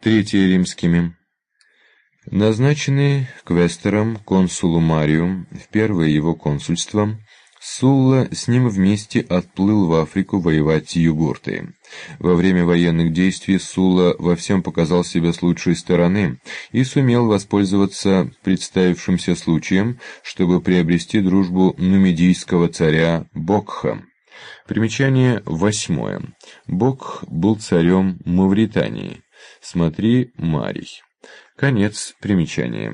Третье римскими. Назначенный квестором консулу Марию в первое его консульство, Сулла с ним вместе отплыл в Африку воевать с югуртой. Во время военных действий Сулла во всем показал себя с лучшей стороны и сумел воспользоваться представившимся случаем, чтобы приобрести дружбу нумидийского царя Бокха. Примечание 8. Бокх был царем Мавритании. Смотри Марий. Конец примечания.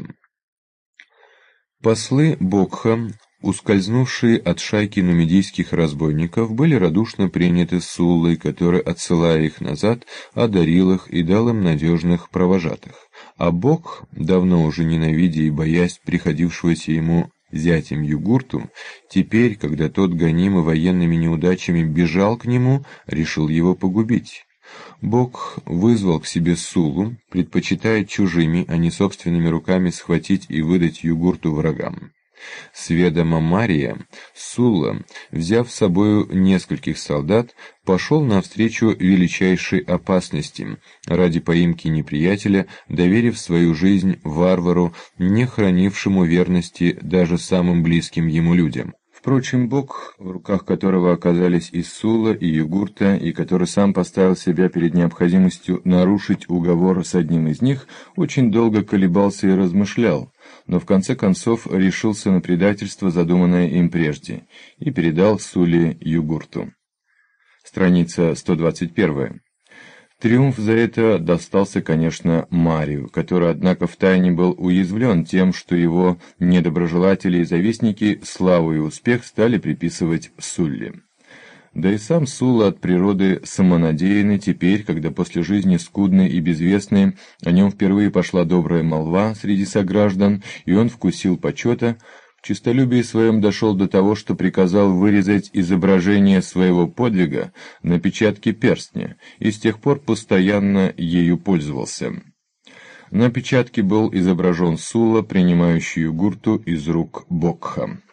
Послы Бокха, ускользнувшие от шайки нумидийских разбойников, были радушно приняты Суллой, который, отсылая их назад, одарил их и дал им надежных провожатых. А Бокх, давно уже ненавидя и боясь приходившегося ему зятем Югурту, теперь, когда тот, гонимый военными неудачами, бежал к нему, решил его погубить. Бокх вызвал к себе Суллу, предпочитая чужими, а не собственными руками схватить и выдать Югурту врагам. С ведома Мария Сулла, взяв с собою нескольких солдат, пошел навстречу величайшей опасности, ради поимки неприятеля, доверив свою жизнь варвару, не хранившему верности даже самым близким ему людям. Впрочем, Бокх, в руках которого оказались и Сулла, и Югурта, и который сам поставил себя перед необходимостью нарушить уговор с одним из них, очень долго колебался и размышлял, но в конце концов решился на предательство, задуманное им прежде, и передал Сулле Югурту. Страница 121. Триумф за это достался, конечно, Марию, который, однако, втайне был уязвлен тем, что его недоброжелатели и завистники славу и успех стали приписывать Сулле. Да и сам Сулла от природы самонадеянный теперь, когда после жизни скудной и безвестной о нем впервые пошла добрая молва среди сограждан, и он вкусил почета, в честолюбии своем дошел до того, что приказал вырезать изображение своего подвига на печатке перстня, и с тех пор постоянно ею пользовался. На печатке был изображен Сулла, принимающий Югурту из рук Бокха.